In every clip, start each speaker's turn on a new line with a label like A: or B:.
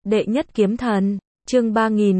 A: Đệ nhất kiếm thần, chương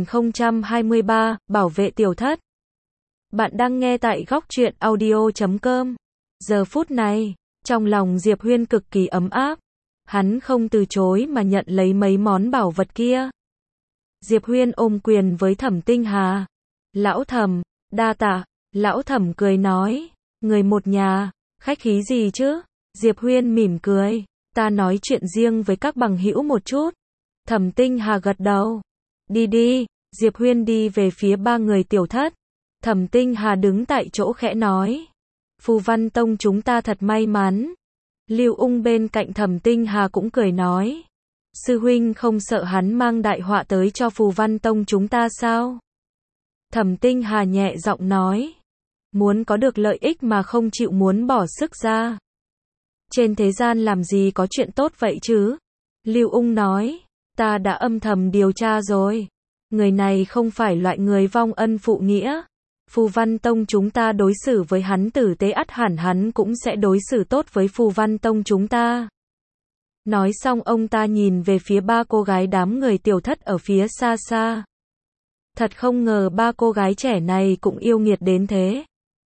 A: 3023, bảo vệ tiểu thất. Bạn đang nghe tại góc truyện audio.com. Giờ phút này, trong lòng Diệp Huyên cực kỳ ấm áp. Hắn không từ chối mà nhận lấy mấy món bảo vật kia. Diệp Huyên ôm quyền với Thẩm Tinh Hà. Lão Thẩm, đa tạ. Lão Thẩm cười nói, người một nhà, khách khí gì chứ? Diệp Huyên mỉm cười, ta nói chuyện riêng với các bằng hữu một chút. Thẩm Tinh Hà gật đầu. Đi đi, Diệp Huyên đi về phía ba người tiểu thất. Thẩm Tinh Hà đứng tại chỗ khẽ nói, Phù Văn Tông chúng ta thật may mắn. Lưu Ung bên cạnh Thẩm Tinh Hà cũng cười nói, sư huynh không sợ hắn mang đại họa tới cho Phù Văn Tông chúng ta sao? Thẩm Tinh Hà nhẹ giọng nói, muốn có được lợi ích mà không chịu muốn bỏ sức ra. Trên thế gian làm gì có chuyện tốt vậy chứ? Lưu Ung nói, ta đã âm thầm điều tra rồi. Người này không phải loại người vong ân phụ nghĩa. Phù Văn Tông chúng ta đối xử với hắn tử tế, ắt hẳn hắn cũng sẽ đối xử tốt với Phù Văn Tông chúng ta. Nói xong ông ta nhìn về phía ba cô gái đám người tiểu thất ở phía xa xa. Thật không ngờ ba cô gái trẻ này cũng yêu nghiệt đến thế.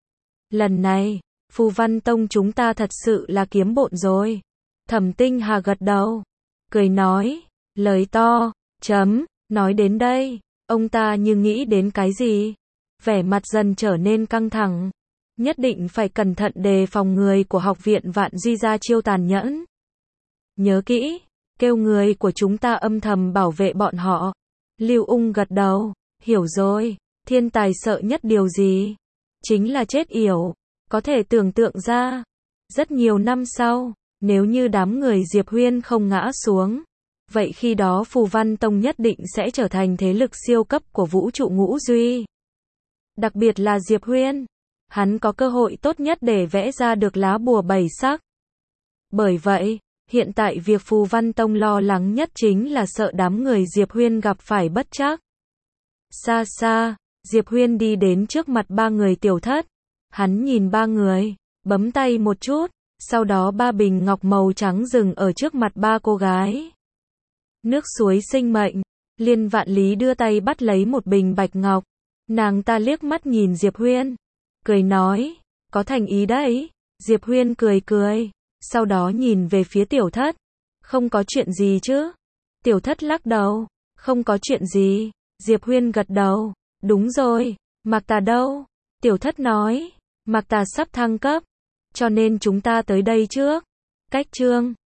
A: Lần này, Phù Văn Tông chúng ta thật sự là kiếm bộn rồi. Thẩm Tinh Hà gật đầu, cười nói, lời to, nói đến đây, ông ta như nghĩ đến cái gì. Vẻ mặt dần trở nên căng thẳng. Nhất định phải cẩn thận đề phòng người của học viện Vạn Duy ra chiêu tàn nhẫn. Nhớ kỹ, kêu người của chúng ta âm thầm bảo vệ bọn họ. Lưu Ung gật đầu, hiểu rồi, thiên tài sợ nhất điều gì? Chính là chết yểu. Có thể tưởng tượng ra, rất nhiều năm sau, nếu như đám người Diệp Huyên không ngã xuống, vậy khi đó Phù Văn Tông nhất định sẽ trở thành thế lực siêu cấp của vũ trụ ngũ duy. Đặc biệt là Diệp Huyên, hắn có cơ hội tốt nhất để vẽ ra được lá bùa bảy sắc. Bởi vậy, hiện tại việc Phù Văn Tông lo lắng nhất chính là sợ đám người Diệp Huyên gặp phải bất trắc. Xa xa, Diệp Huyên đi đến trước mặt ba người tiểu thất. Hắn nhìn ba người, bấm tay một chút, sau đó ba bình ngọc màu trắng dừng ở trước mặt ba cô gái. Nước suối sinh mệnh, Liên Vạn Lý đưa tay bắt lấy một bình bạch ngọc. Nàng ta liếc mắt nhìn Diệp Huyên, cười nói, có thành ý đấy. Diệp Huyên cười cười, sau đó nhìn về phía tiểu thất, không có chuyện gì chứ? Tiểu thất lắc đầu, không có chuyện gì. Diệp Huyên gật đầu, đúng rồi, Mạc Tà đâu? Tiểu thất nói, Mạc Tà sắp thăng cấp, cho nên chúng ta tới đây trước. Cách chương